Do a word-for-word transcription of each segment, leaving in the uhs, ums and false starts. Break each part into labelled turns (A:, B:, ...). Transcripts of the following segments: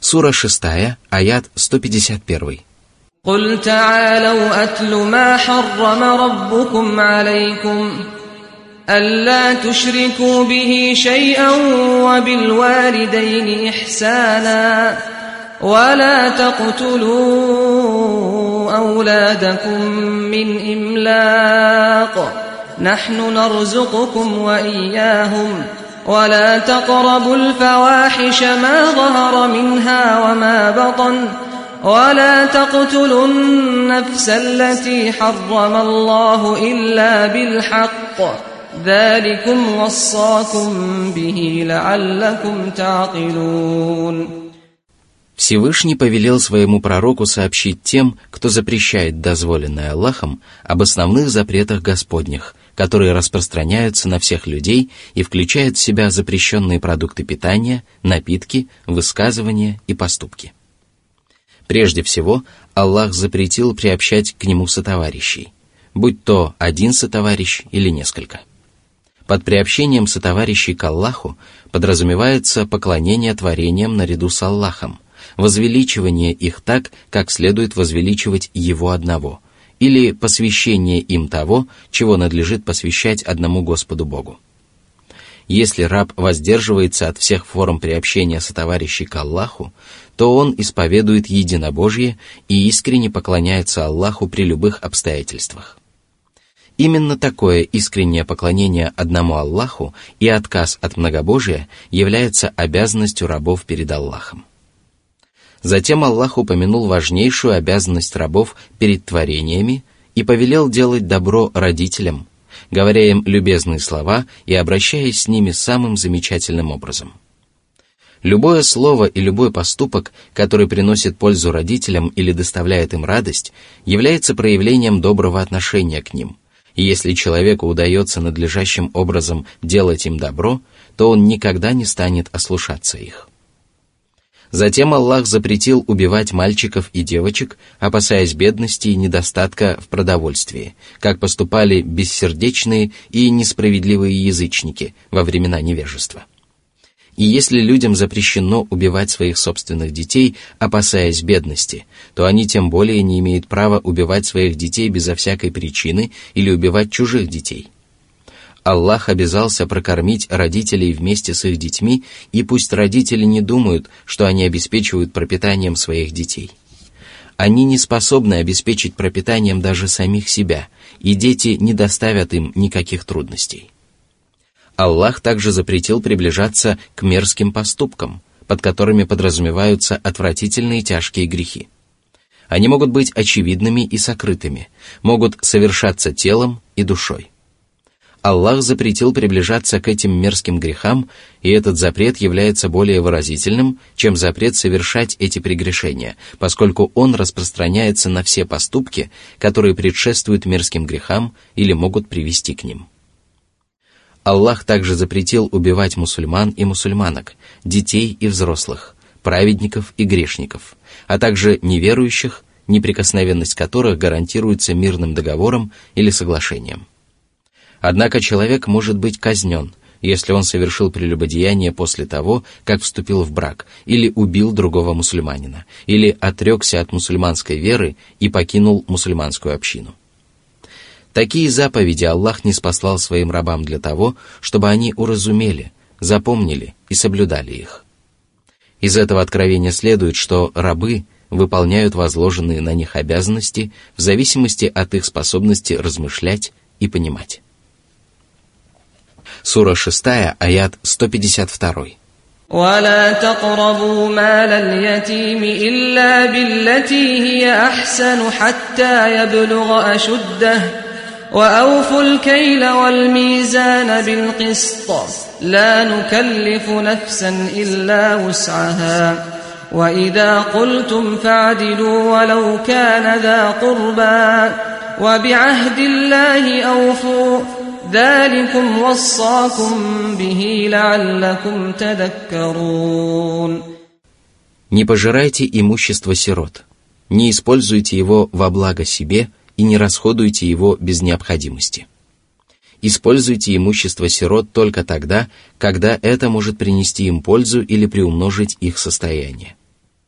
A: Сура шестая, аят сто пятьдесят один.
B: قل تعالوا أتل ما حرم ربكم عليكم ألا تشركوا به شيئا وبالوالدين إحسانا ولا تقتلوا أولادكم من إملاق نحن نرزقكم وإياهم ولا تقربوا الفواحش ما ظهر منها وما بطن ولا تقتلوا النفس التي حرم الله إلا بالحق ذلكم وصاكم به لعلكم تعقلون.
A: Всевышний повелел своему пророку сообщить тем, кто запрещает дозволенное Аллахом, об основных запретах Господних, которые распространяются на всех людей и включают в себя запрещенные продукты питания, напитки, высказывания и поступки. Прежде всего, Аллах запретил приобщать к нему сотоварищей, будь то один сотоварищ или несколько. Под приобщением сотоварищей к Аллаху подразумевается поклонение творениям наряду с Аллахом, возвеличивание их так, как следует возвеличивать Его одного, или посвящение им того, чего надлежит посвящать одному Господу Богу. Если раб воздерживается от всех форм приобщения сотоварищей к Аллаху, то он исповедует единобожие и искренне поклоняется Аллаху при любых обстоятельствах. Именно такое искреннее поклонение одному Аллаху и отказ от многобожия является обязанностью рабов перед Аллахом. Затем Аллах упомянул важнейшую обязанность рабов перед творениями и повелел делать добро родителям, говоря им любезные слова и обращаясь с ними самым замечательным образом. Любое слово и любой поступок, который приносит пользу родителям или доставляет им радость, является проявлением доброго отношения к ним, и если человеку удается надлежащим образом делать им добро, то он никогда не станет ослушаться их. Затем Аллах запретил убивать мальчиков и девочек, опасаясь бедности и недостатка в продовольствии, как поступали бессердечные и несправедливые язычники во времена невежества. И если людям запрещено убивать своих собственных детей, опасаясь бедности, то они тем более не имеют права убивать своих детей безо всякой причины или убивать чужих детей. Аллах обязался прокормить родителей вместе с их детьми, и пусть родители не думают, что они обеспечивают пропитанием своих детей. Они не способны обеспечить пропитанием даже самих себя, и дети не доставят им никаких трудностей. Аллах также запретил приближаться к мерзким поступкам, под которыми подразумеваются отвратительные тяжкие грехи. Они могут быть очевидными и сокрытыми, могут совершаться телом и душой. Аллах запретил приближаться к этим мерзким грехам, и этот запрет является более выразительным, чем запрет совершать эти прегрешения, поскольку он распространяется на все поступки, которые предшествуют мерзким грехам или могут привести к ним. Аллах также запретил убивать мусульман и мусульманок, детей и взрослых, праведников и грешников, а также неверующих, неприкосновенность которых гарантируется мирным договором или соглашением. Однако человек может быть казнен, если он совершил прелюбодеяние после того, как вступил в брак, или убил другого мусульманина, или отрекся от мусульманской веры и покинул мусульманскую общину. Такие заповеди Аллах ниспослал своим рабам для того, чтобы они уразумели, запомнили и соблюдали их. Из этого откровения следует, что рабы выполняют возложенные на них обязанности в зависимости от их способности размышлять и понимать. Сура шестая, аят сто пятьдесят два.
B: ولا تقربوا مال اليتيم إلا بالتي هي أحسن حتى يبلغ أشده وأوفوا الكيل والميزان بالقسط لا نكلف نفسا إلا وسعها وإذا قلتم فاعدلوا ولو كان ذا قربى وبعهد الله أوفوا ذلكم وصاكم به لعلكم تذكرون.
A: Не пожирайте имущество сирот, не используйте его во благо себе и не расходуйте его без необходимости. Используйте имущество сирот только тогда, когда это может принести им пользу или приумножить их состояние.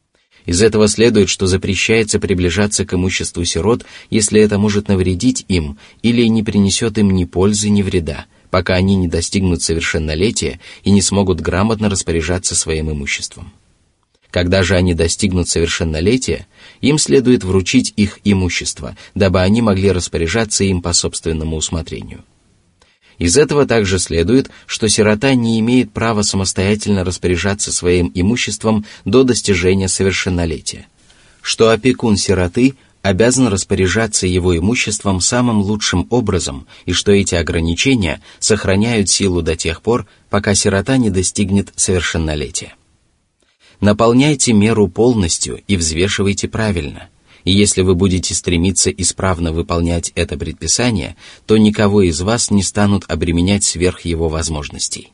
A: Из этого следует, что запрещается приближаться к имуществу сирот, если это может навредить им или не принесет им ни пользы, ни вреда, пока они не достигнут совершеннолетия и не смогут грамотно распоряжаться своим имуществом. Когда же они достигнут совершеннолетия, им следует вручить их имущество, дабы они могли распоряжаться им по собственному усмотрению. Из этого также следует, что сирота не имеет права самостоятельно распоряжаться своим имуществом до достижения совершеннолетия, что опекун сироты обязан распоряжаться его имуществом самым лучшим образом и что эти ограничения сохраняют силу до тех пор, пока сирота не достигнет совершеннолетия. Наполняйте меру полностью и взвешивайте правильно. И если вы будете стремиться исправно выполнять это предписание, то никого из вас не станут обременять сверх его возможностей.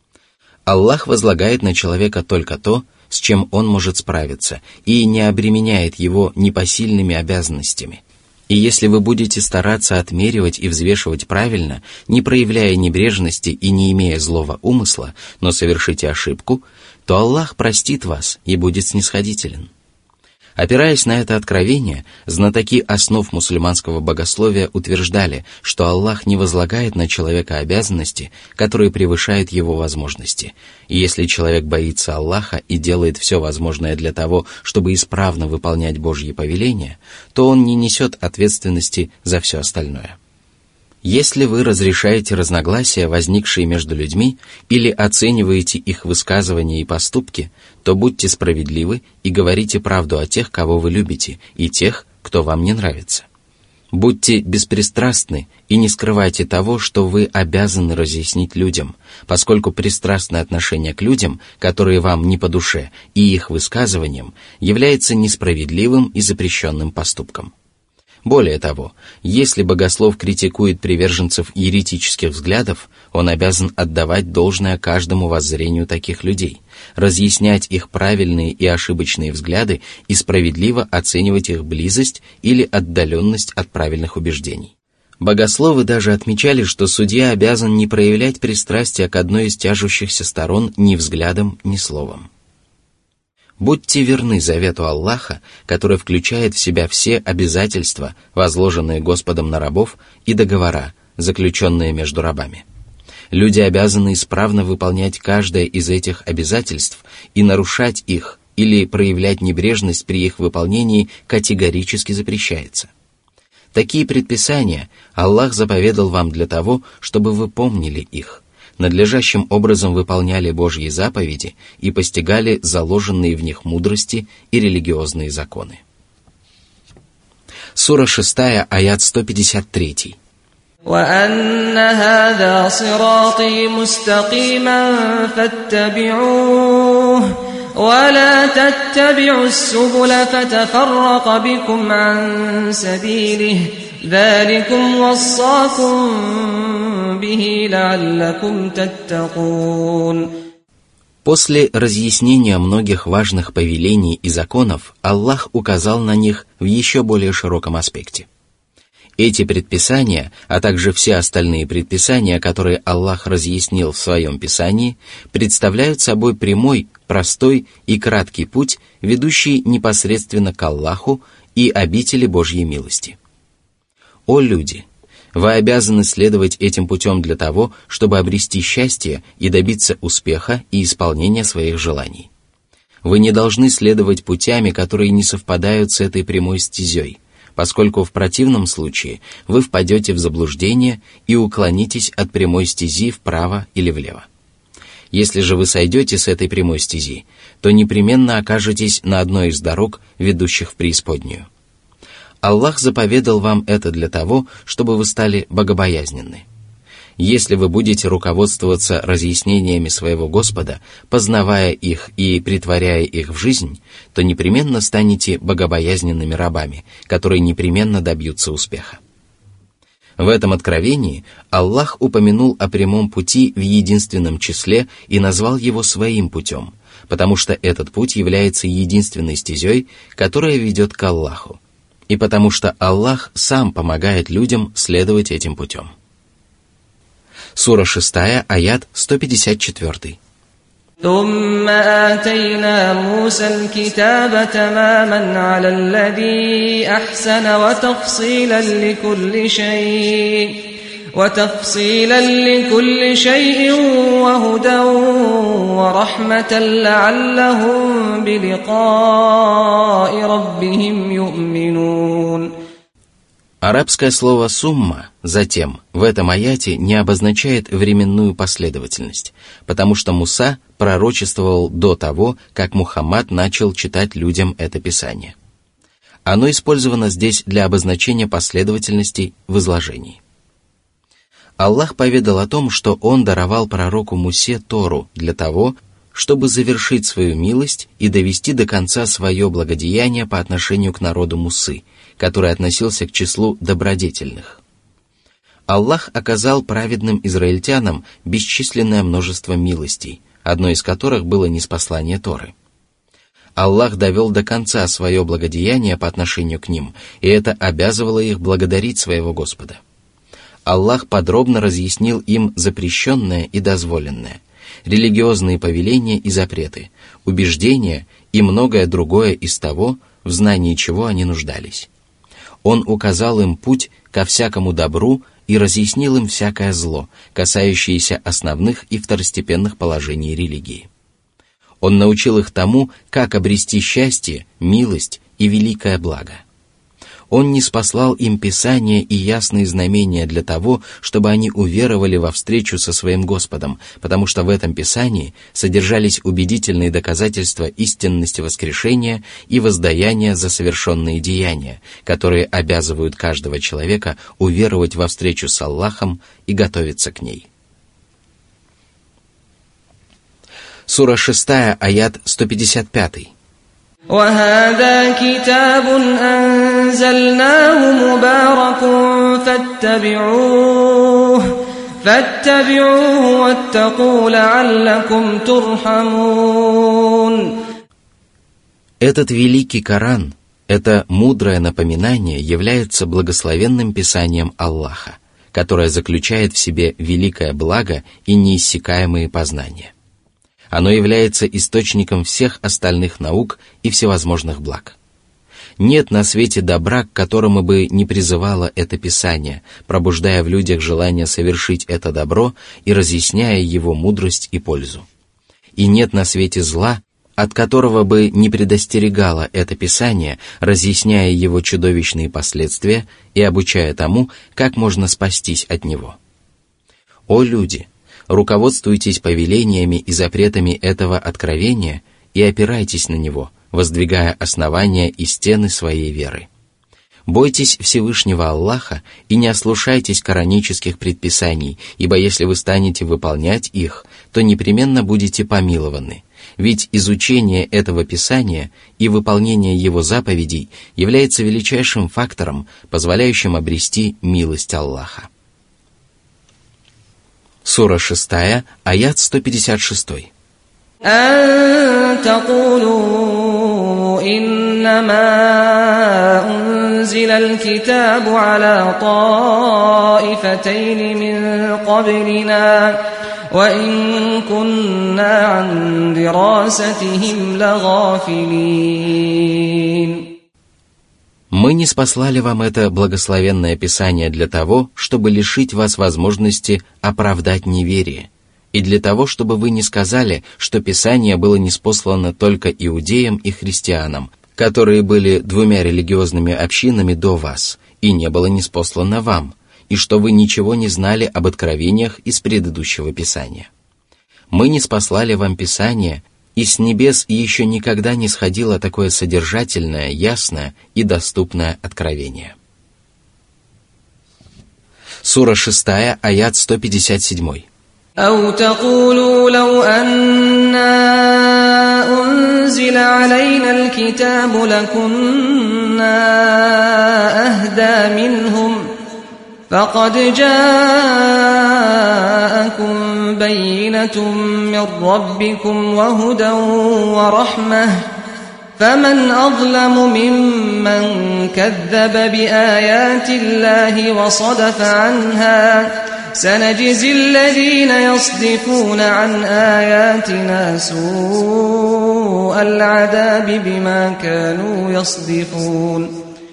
A: Аллах возлагает на человека только то, с чем он может справиться, и не обременяет его непосильными обязанностями. И если вы будете стараться отмеривать и взвешивать правильно, не проявляя небрежности и не имея злого умысла, но совершите ошибку, то Аллах простит вас и будет снисходителен. Опираясь на это откровение, знатоки основ мусульманского богословия утверждали, что Аллах не возлагает на человека обязанности, которые превышают его возможности. И если человек боится Аллаха и делает все возможное для того, чтобы исправно выполнять Божьи повеления, то он не несет ответственности за все остальное. Если вы разрешаете разногласия, возникшие между людьми, или оцениваете их высказывания и поступки, то будьте справедливы и говорите правду о тех, кого вы любите, и тех, кто вам не нравится. Будьте беспристрастны и не скрывайте того, что вы обязаны разъяснить людям, поскольку пристрастное отношение к людям, которые вам не по душе, и их высказываниям, является несправедливым и запрещенным поступком. Более того, если богослов критикует приверженцев еретических взглядов, он обязан отдавать должное каждому воззрению таких людей, разъяснять их правильные и ошибочные взгляды и справедливо оценивать их близость или отдаленность от правильных убеждений. Богословы даже отмечали, что судья обязан не проявлять пристрастия к одной из тяжущихся сторон ни взглядом, ни словом. Будьте верны завету Аллаха, который включает в себя все обязательства, возложенные Господом на рабов, и договора, заключенные между рабами. Люди обязаны исправно выполнять каждое из этих обязательств, и нарушать их или проявлять небрежность при их выполнении категорически запрещается. Такие предписания Аллах заповедал вам для того, чтобы вы помнили их, надлежащим образом выполняли Божьи заповеди и постигали заложенные в них мудрости и религиозные законы. Сура шестая, аят сто пятьдесят три.
B: وَأَنَّ هَذَا صِرَاطِي مُسْتَقِيمًا فَاتَّبِعُوهُ وَلَا تَتَّبِعُوا السُّبُلَ فَتَفَرَّقَ بِكُمْ عَن سَبِيلِهِ ذَلِكُمْ وَصَّاكُمْ بِهِ لَعَلَّكُمْ تَتَّقُونَ.
A: После разъяснения многих важных повелений и законов, Аллах указал на них в еще более широком аспекте. Эти предписания, а также все остальные предписания, которые Аллах разъяснил в Своем Писании, представляют собой прямой, простой и краткий путь, ведущий непосредственно к Аллаху и обители Божьей милости. О люди! Вы обязаны следовать этим путем для того, чтобы обрести счастье и добиться успеха и исполнения своих желаний. Вы не должны следовать путями, которые не совпадают с этой прямой стезей, поскольку в противном случае вы впадете в заблуждение и уклонитесь от прямой стези вправо или влево. Если же вы сойдете с этой прямой стези, то непременно окажетесь на одной из дорог, ведущих в преисподнюю. Аллах заповедал вам это для того, чтобы вы стали богобоязненны. Если вы будете руководствоваться разъяснениями своего Господа, познавая их и претворяя их в жизнь, то непременно станете богобоязненными рабами, которые непременно добьются успеха. В этом откровении Аллах упомянул о прямом пути в единственном числе и назвал его своим путем, потому что этот путь является единственной стезей, которая ведет к Аллаху, и потому что Аллах сам помогает людям следовать этим путем. Сура шестая, аят сто пятьдесят четыре.
B: ثم آتينا موسى الكتاب تماما على الذي أحسن وتفصيلا لكل شيء وتفصيلا لكل شيء وهدى ورحمة لعلهم بلقاء ربهم يؤمنون.
A: Арабское слово «сумма» «затем» в этом аяте не обозначает временную последовательность, потому что Муса пророчествовал до того, как Мухаммад начал читать людям это писание. Оно использовано здесь для обозначения последовательности в изложении. Аллах поведал о том, что Он даровал пророку Мусе Тору для того, чтобы завершить свою милость и довести до конца свое благодеяние по отношению к народу Мусы, который относился к числу добродетельных. Аллах оказал праведным израильтянам бесчисленное множество милостей, одной из которых было ниспослание Торы. Аллах довел до конца свое благодеяние по отношению к ним, и это обязывало их благодарить своего Господа. Аллах подробно разъяснил им запрещенное и дозволенное, религиозные повеления и запреты, убеждения и многое другое из того, в знании чего они нуждались. Он указал им путь ко всякому добру и разъяснил им всякое зло, касающееся основных и второстепенных положений религии. Он научил их тому, как обрести счастье, милость и великое благо. Он ниспослал им Писание и ясные знамения для того, чтобы они уверовали во встречу со своим Господом, потому что в этом Писании содержались убедительные доказательства истинности воскрешения и воздаяния за совершенные деяния, которые обязывают каждого человека уверовать во встречу с Аллахом и готовиться к ней. Сура шестая, аят сто пятьдесят пять.
B: وهذا كتاب أنزلناه مبارك فاتبعوه فاتبعوه واتقوا لعلكم ترحمون.
A: Этот великий Коран, это мудрое напоминание, является благословенным писанием Аллаха, которое заключает в себе великое благо и неиссякаемые познания. Оно является источником всех остальных наук и всевозможных благ. Нет на свете добра, к которому бы не призывало это Писание, пробуждая в людях желание совершить это добро и разъясняя его мудрость и пользу. И нет на свете зла, от которого бы не предостерегало это Писание, разъясняя его чудовищные последствия и обучая тому, как можно спастись от него. О люди! Руководствуйтесь повелениями и запретами этого откровения и опирайтесь на него, воздвигая основания и стены своей веры. Бойтесь Всевышнего Аллаха и не ослушайтесь коранических предписаний, ибо если вы станете выполнять их, то непременно будете помилованы, ведь изучение этого Писания и выполнение его заповедей является величайшим фактором, позволяющим обрести милость Аллаха. Сура шестая, аят сто пятьдесят шесть.
B: أن تقولوا إنما أنزل الكتاب على طائفتين من قبلنا وإن كنا عن دراستهم لغافلين.
A: Мы ниспослали вам это благословенное Писание для того, чтобы лишить вас возможности оправдать неверие, и для того, чтобы вы не сказали, что Писание было ниспослано только иудеям и христианам, которые были двумя религиозными общинами до вас, и не было ниспослано вам, и что вы ничего не знали об откровениях из предыдущего Писания. Мы ниспослали вам Писание, и с небес еще никогда не сходило такое содержательное, ясное и доступное откровение. Сура шестая, аят сто пятьдесят семь.
B: أو تقولوا لو أنا أنزل علينا الكتاب لكنا أهدى منهم فقد جاءكم بينة من ربكم وهدى ورحمة فمن أظلم ممن كذب بآيات الله وصدف عنها سنجزي الذين يصدفون عن آياتنا سوء العذاب بما كانوا يصدفون.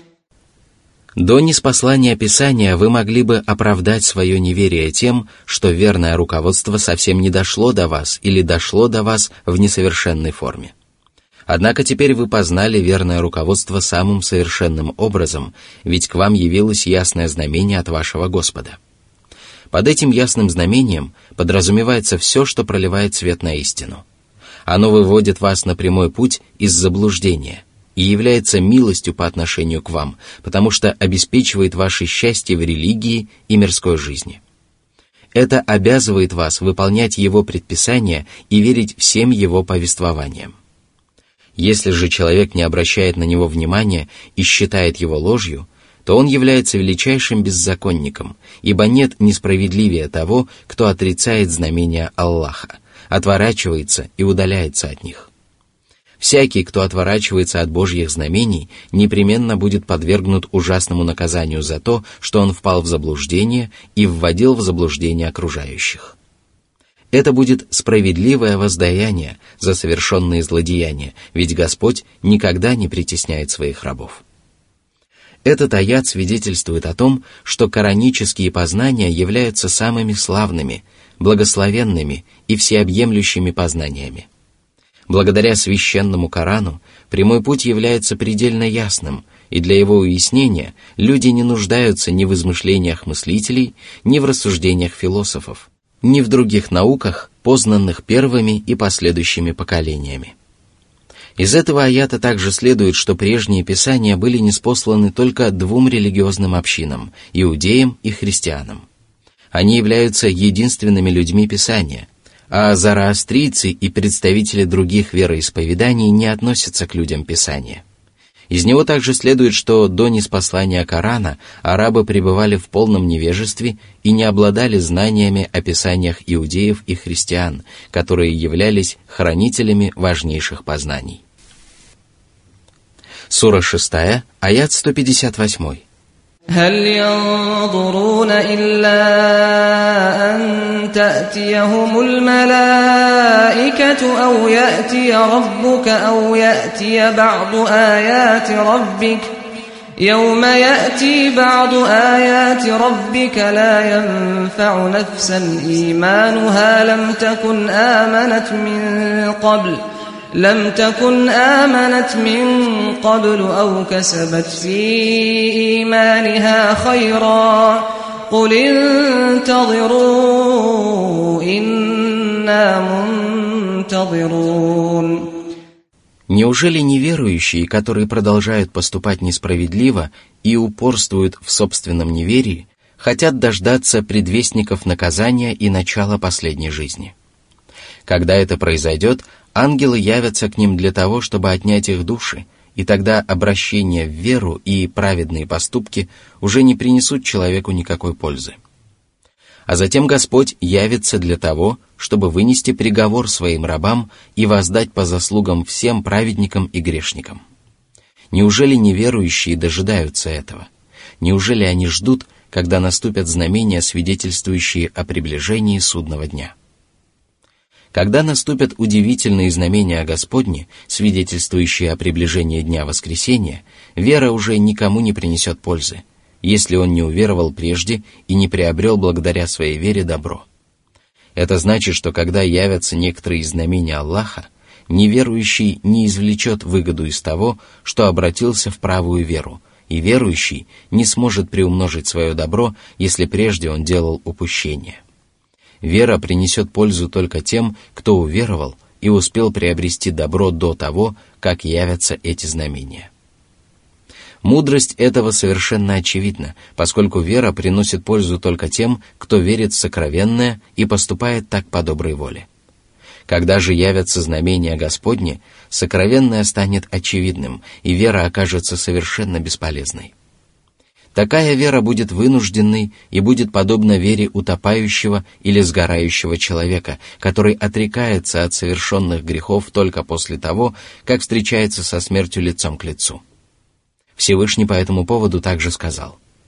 A: До ниспослания Писания вы могли бы оправдать свое неверие тем, что верное руководство совсем не дошло до вас или дошло до вас в несовершенной форме. Однако теперь вы познали верное руководство самым совершенным образом, ведь к вам явилось ясное знамение от вашего Господа. Под этим ясным знамением подразумевается все, что проливает свет на истину. Оно выводит вас на прямой путь из заблуждения и является милостью по отношению к вам, потому что обеспечивает ваше счастье в религии и мирской жизни. Это обязывает вас выполнять Его предписания и верить всем Его повествованиям. Если же человек не обращает на него внимания и считает его ложью, то он является величайшим беззаконником, ибо нет несправедливее того, кто отрицает знамения Аллаха, отворачивается и удаляется от них. Всякий, кто отворачивается от Божьих знамений, непременно будет подвергнут ужасному наказанию за то, что он впал в заблуждение и вводил в заблуждение окружающих. Это будет справедливое воздаяние за совершенные злодеяния, ведь Господь никогда не притесняет своих рабов. Этот аят свидетельствует о том, что коранические познания являются самыми славными, благословенными и всеобъемлющими познаниями. Благодаря священному Корану прямой путь является предельно ясным, и для его уяснения люди не нуждаются ни в измышлениях мыслителей, ни в рассуждениях философов, ни в других науках, познанных первыми и последующими поколениями. Из этого аята также следует, что прежние писания были ниспосланы только двум религиозным общинам – иудеям и христианам. Они являются единственными людьми Писания, а зороастрийцы и представители других вероисповеданий не относятся к людям Писания. Из него также следует, что до ниспослания Корана арабы пребывали в полном невежестве и не обладали знаниями о писаниях иудеев и христиан, которые являлись хранителями важнейших познаний. Сура шестая, аят сто пятьдесят восемь.
B: هل ينظرون إلا أن تأتيهم الملائكة أو يأتي ربك أو يأتي بعض آيات ربك يوم يأتي بعض آيات ربك لا ينفع نفسا إيمانها لم تكن آمنت من قبل لم تكن آمنت من قبل أو كسبت في إيمانها خيرا قل انتظروا إنا منتظرون.
A: Неужели неверующие, которые продолжают поступать несправедливо и упорствуют в собственном неверии, хотят дождаться предвестников наказания и начала последней жизни? Когда это произойдет, ангелы явятся к ним для того, чтобы отнять их души, и тогда обращение в веру и праведные поступки уже не принесут человеку никакой пользы. А затем Господь явится для того, чтобы вынести приговор своим рабам и воздать по заслугам всем праведникам и грешникам. Неужели неверующие дожидаются этого? Неужели они ждут, когда наступят знамения, свидетельствующие о приближении судного дня? Когда наступят удивительные знамения Господни, свидетельствующие о приближении Дня Воскресения, вера уже никому не принесет пользы, если он не уверовал прежде и не приобрел благодаря своей вере добро. Это значит, что когда явятся некоторые знамения Аллаха, неверующий не извлечет выгоду из того, что обратился в правую веру, и верующий не сможет приумножить свое добро, если прежде он делал упущение. Вера принесет пользу только тем, кто уверовал и успел приобрести добро до того, как явятся эти знамения. Мудрость этого совершенно очевидна, поскольку вера приносит пользу только тем, кто верит в сокровенное и поступает так по доброй воле. Когда же явятся знамения Господни, сокровенное станет очевидным, и вера окажется совершенно бесполезной. Такая вера будет вынужденной и будет подобна вере утопающего или сгорающего человека, который отрекается от совершенных грехов только после того, как встречается со смертью лицом к лицу. Всевышний по этому поводу также сказал: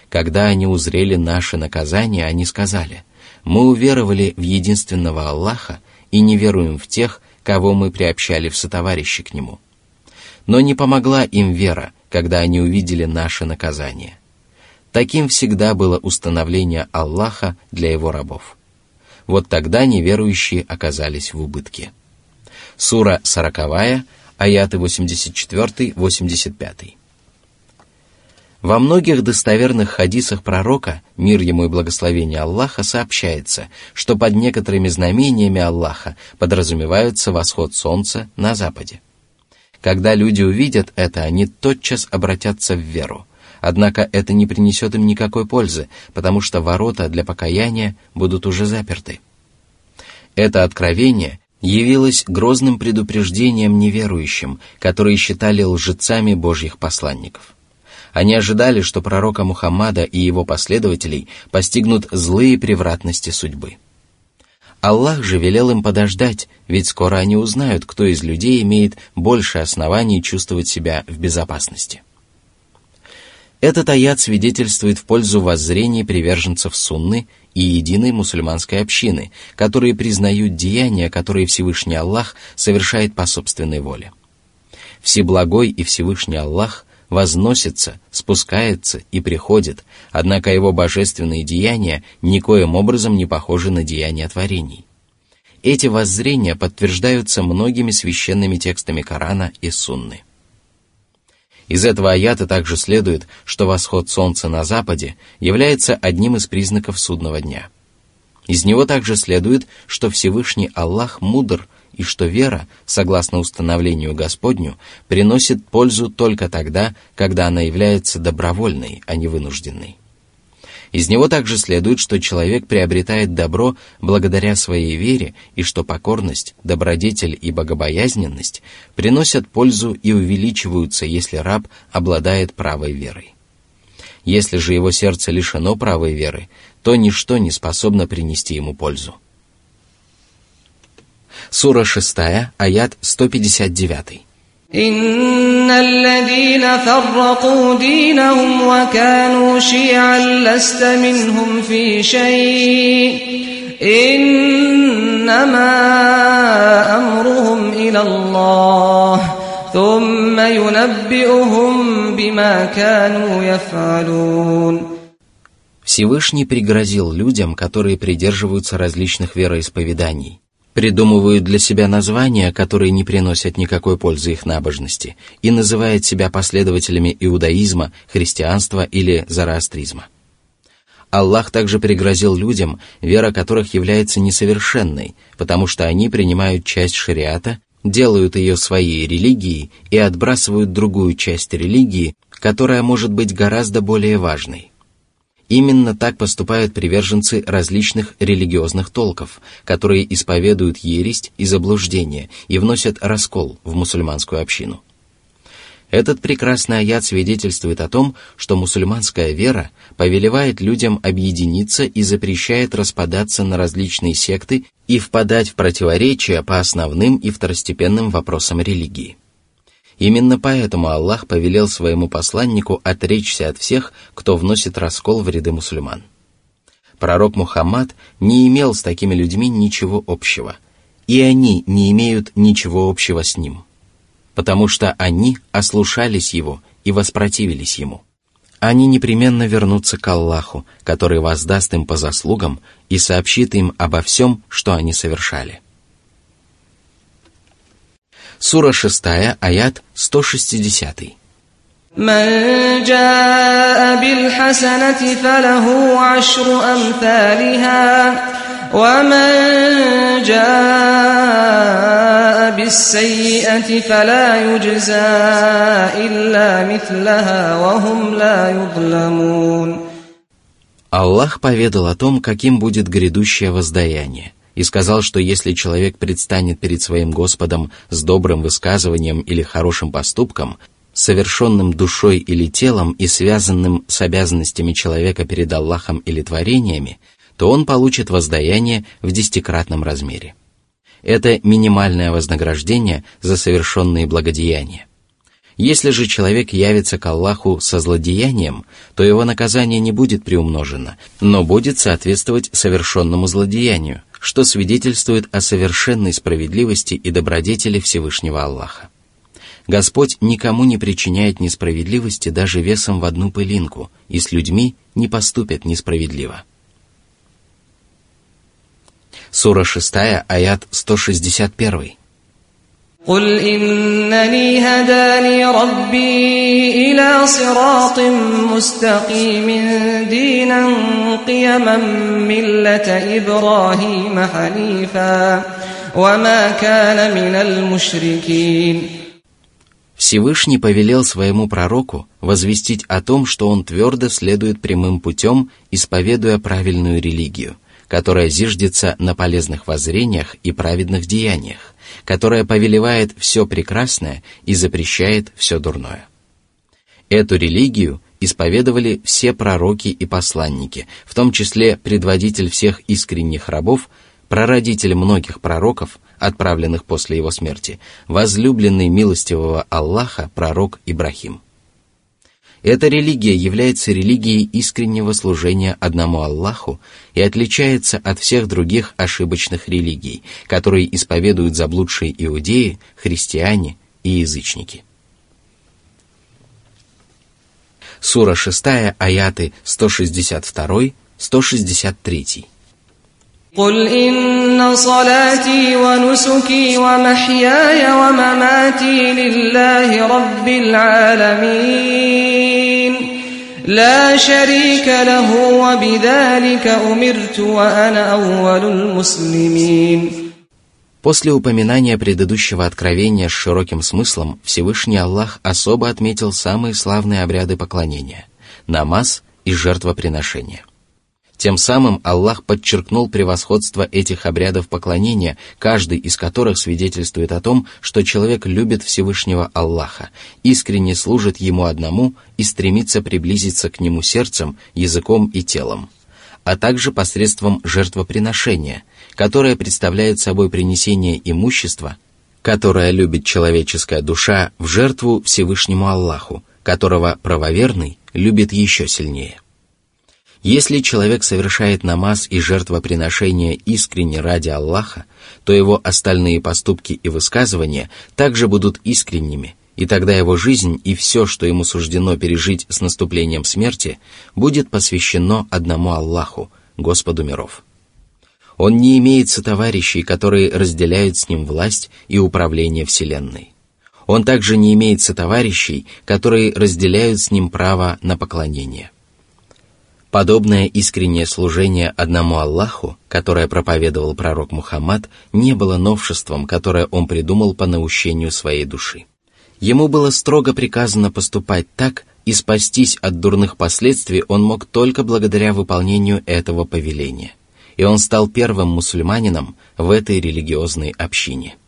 A: Когда они узрели наше наказание, они сказали: «Мы уверовали в единственного Аллаха и не веруем в тех, кого мы приобщали в сотоварищи к Нему». Но не помогла им вера, когда они увидели наше наказание. Таким всегда было установление Аллаха для Его рабов. Вот тогда неверующие оказались в убытке. Сура сороковая, аяты восемьдесят четыре — восемьдесят пять. Во многих достоверных хадисах пророка, мир ему и благословение Аллаха, сообщается, что под некоторыми знамениями Аллаха подразумевается восход солнца на западе. Когда люди увидят это, они тотчас обратятся в веру. Однако это не принесет им никакой пользы, потому что ворота для покаяния будут уже заперты. Это откровение явилось грозным предупреждением неверующим, которые считали лжецами Божьих посланников. Они ожидали, что пророка Мухаммада и его последователей постигнут злые превратности судьбы. Аллах же велел им подождать, ведь скоро они узнают, кто из людей имеет больше оснований чувствовать себя в безопасности. Этот аят свидетельствует в пользу воззрений приверженцев сунны и единой мусульманской общины, которые признают деяния, которые Всевышний Аллах совершает по собственной воле. Всеблагой и Всевышний Аллах возносится, спускается и приходит, однако его божественные деяния никоим образом не похожи на деяния творений. Эти воззрения подтверждаются многими священными текстами Корана и Сунны. Из этого аята также следует, что восход солнца на западе является одним из признаков судного дня. Из него также следует, что Всевышний Аллах мудр и что вера, согласно установлению Господню, приносит пользу только тогда, когда она является добровольной, а не вынужденной. Из него также следует, что человек приобретает добро благодаря своей вере и что покорность, добродетель и богобоязненность приносят пользу и увеличиваются, если раб обладает правой верой. Если же его сердце лишено правой веры, то ничто не способно принести ему пользу. Сура шестая, аят сто пятьдесят девять.
B: إن الذين فرقوا دينهم وكانوا شيعا لست منهم في شيء إنما أمرهم إلى الله ثم ينبئهم بما كانوا يفعلون.
A: Всевышний пригрозил людям, которые придерживаются различных вероисповеданий, придумывают для себя названия, которые не приносят никакой пользы их набожности, и называют себя последователями иудаизма, христианства или зороастризма. Аллах также пригрозил людям, вера которых является несовершенной, потому что они принимают часть шариата, делают ее своей религией и отбрасывают другую часть религии, которая может быть гораздо более важной. Именно так поступают приверженцы различных религиозных толков, которые исповедуют ересь и заблуждение и вносят раскол в мусульманскую общину. Этот прекрасный аят свидетельствует о том, что мусульманская вера повелевает людям объединиться и запрещает распадаться на различные секты и впадать в противоречия по основным и второстепенным вопросам религии. Именно поэтому Аллах повелел своему посланнику отречься от всех, кто вносит раскол в ряды мусульман. Пророк Мухаммад не имел с такими людьми ничего общего, и они не имеют ничего общего с ним, потому что они ослушались его и воспротивились ему. Они непременно вернутся к Аллаху, который воздаст им по заслугам и сообщит им обо всем, что они совершали. Сура шестая, аят сто шестьдесят.
B: من جاء بالحسنة فله عشر أمثالها ومن جاء بالسيئة فلا يجزى إلا مثلها وهم لا يظلمون.
A: Аллах поведал о том, каким будет грядущее воздаяние, и сказал, что если человек предстанет перед своим Господом с добрым высказыванием или хорошим поступком, совершенным душой или телом и связанным с обязанностями человека перед Аллахом или творениями, то он получит воздаяние в десятикратном размере. Это минимальное вознаграждение за совершенные благодеяния. Если же человек явится к Аллаху со злодеянием, то его наказание не будет приумножено, но будет соответствовать совершенному злодеянию, что свидетельствует о совершенной справедливости и добродетели Всевышнего Аллаха. Господь никому не причиняет несправедливости даже весом в одну пылинку, и с людьми не поступят несправедливо. Сура шестая, аят сто шестьдесят один.
B: قل إنني هداني ربي إلى صراط مستقيم دينا قيما ملة إبراهيم حنيفا وما كان من المشركين.
A: Всевышний повелел своему пророку возвестить о том, что он твердо следует прямым путем, исповедуя правильную религию, которая зиждется на полезных воззрениях и праведных деяниях, которая повелевает все прекрасное и запрещает все дурное. Эту религию исповедовали все пророки и посланники, в том числе предводитель всех искренних рабов, прародитель многих пророков, отправленных после его смерти, возлюбленный милостивого Аллаха пророк Ибрахим. Эта религия является религией искреннего служения одному Аллаху и отличается от всех других ошибочных религий, которые исповедуют заблудшие иудеи, христиане и язычники. Сура шестая, аяты сто шестьдесят два — сто шестьдесят три.
B: قل إن صلاتي ونسكي ومحياي ومماتي لله رب العالمين لا شريك له وبذلك أمرت وأنا أول المسلمين.
A: После упоминания предыдущего откровения с широким смыслом, Всевышний Аллах особо отметил самые славные обряды поклонения – намаз и жертвоприношения. Тем самым Аллах подчеркнул превосходство этих обрядов поклонения, каждый из которых свидетельствует о том, что человек любит Всевышнего Аллаха, искренне служит Ему одному и стремится приблизиться к Нему сердцем, языком и телом, а также посредством жертвоприношения, которое представляет собой принесение имущества, которое любит человеческая душа, в жертву Всевышнему Аллаху, которого правоверный любит еще сильнее. Если человек совершает намаз и жертвоприношение искренне ради Аллаха, то его остальные поступки и высказывания также будут искренними, и тогда его жизнь и все, что ему суждено пережить с наступлением смерти, будет посвящено одному Аллаху, Господу миров. Он не имеет сотоварищей, которые разделяют с ним власть и управление Вселенной. Он также не имеет сотоварищей, которые разделяют с ним право на поклонение. Подобное искреннее служение одному Аллаху, которое проповедовал пророк Мухаммад, не было новшеством, которое он придумал по наущению своей души. Ему было строго приказано поступать так, и спастись от дурных последствий он мог только благодаря выполнению этого повеления. И он стал первым мусульманином в этой религиозной общине.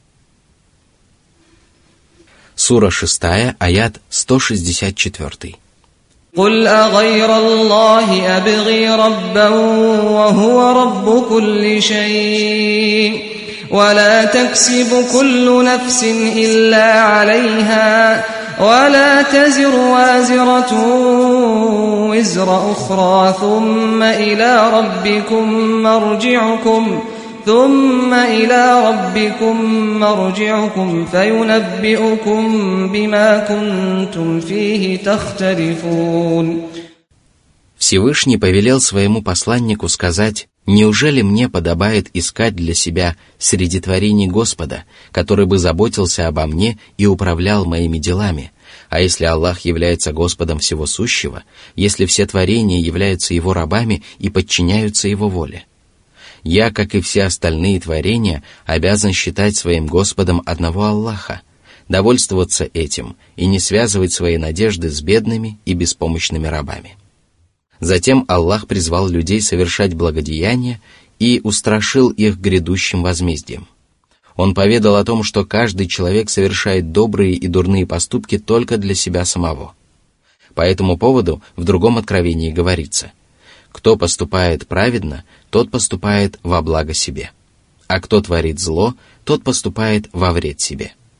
A: Сура шестая, аят сто шестьдесят четыре.
B: قل أغير الله أبغي ربا وهو رب كل شيء ولا تكسب كل نفس إلا عليها ولا تزر وازرة وزر أخرى ثم إلى ربكم مرجعكم ثم إلى ربكم مرجعكم فينبئكم بما كنتم فيه تختلفون.
A: Всевышний повелел своему посланнику сказать: «Неужели мне подобает искать для себя среди творений Господа, который бы заботился обо мне и управлял моими делами? А если Аллах является Господом всего сущего, если все творения являются Его рабами и подчиняются Его воле? Я, как и все остальные творения, обязан считать своим Господом одного Аллаха, довольствоваться этим и не связывать свои надежды с бедными и беспомощными рабами». Затем Аллах призвал людей совершать благодеяния и устрашил их грядущим возмездием. Он поведал о том, что каждый человек совершает добрые и дурные поступки только для себя самого. По этому поводу в другом откровении говорится: «Кто поступает праведно, тот поступает во благо себе, а кто творит зло, тот поступает во вред себе».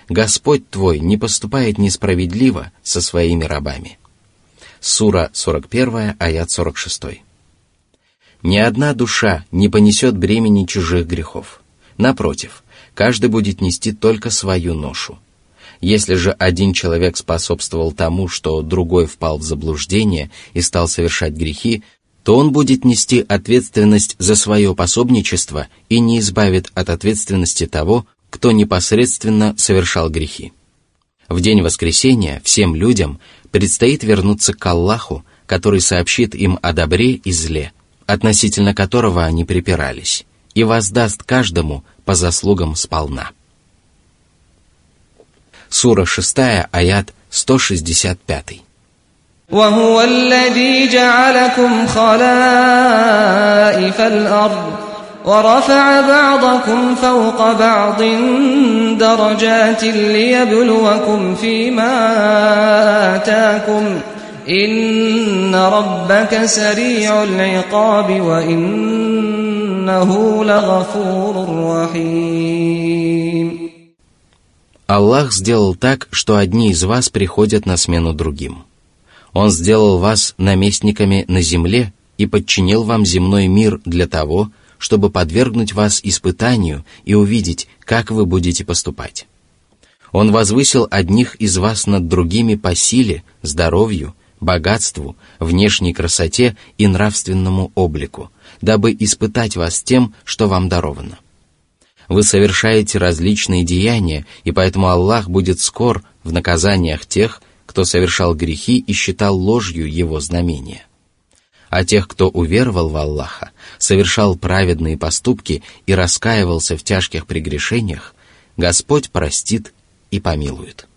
A: Господь твой не поступает несправедливо со своими рабами. Сура сорок один, аят сорок шесть. Ни одна душа не понесет бремени чужих грехов. Напротив, каждый будет нести только свою ношу. Если же один человек способствовал тому, что другой впал в заблуждение и стал совершать грехи, то он будет нести ответственность за свое пособничество и не избавит от ответственности того, кто непосредственно совершал грехи. В день воскресения всем людям предстоит вернуться к Аллаху, который сообщит им о добре и зле, относительно которого они припирались, и воздаст каждому по заслугам сполна. Сура шестая, аят сто шестьдесят пять.
B: وهو الذي جعلكم خلائف الأرض ورفع بعضكم فوق بعض درجات ليبلوكم فيما آتاكم إن ربك سريع العقاب وإنه لغفور رحيم.
A: Аллах сделал так, что одни из вас приходят на смену другим. Он сделал вас наместниками на земле и подчинил вам земной мир для того, чтобы подвергнуть вас испытанию и увидеть, как вы будете поступать. Он возвысил одних из вас над другими по силе, здоровью, богатству, внешней красоте и нравственному облику, дабы испытать вас тем, что вам даровано. Вы совершаете различные деяния, и поэтому Аллах будет скор в наказаниях тех, кто совершал грехи и считал ложью его знамения. А тех, кто уверовал в Аллаха, совершал праведные поступки и раскаивался в тяжких прегрешениях, Господь простит и помилует.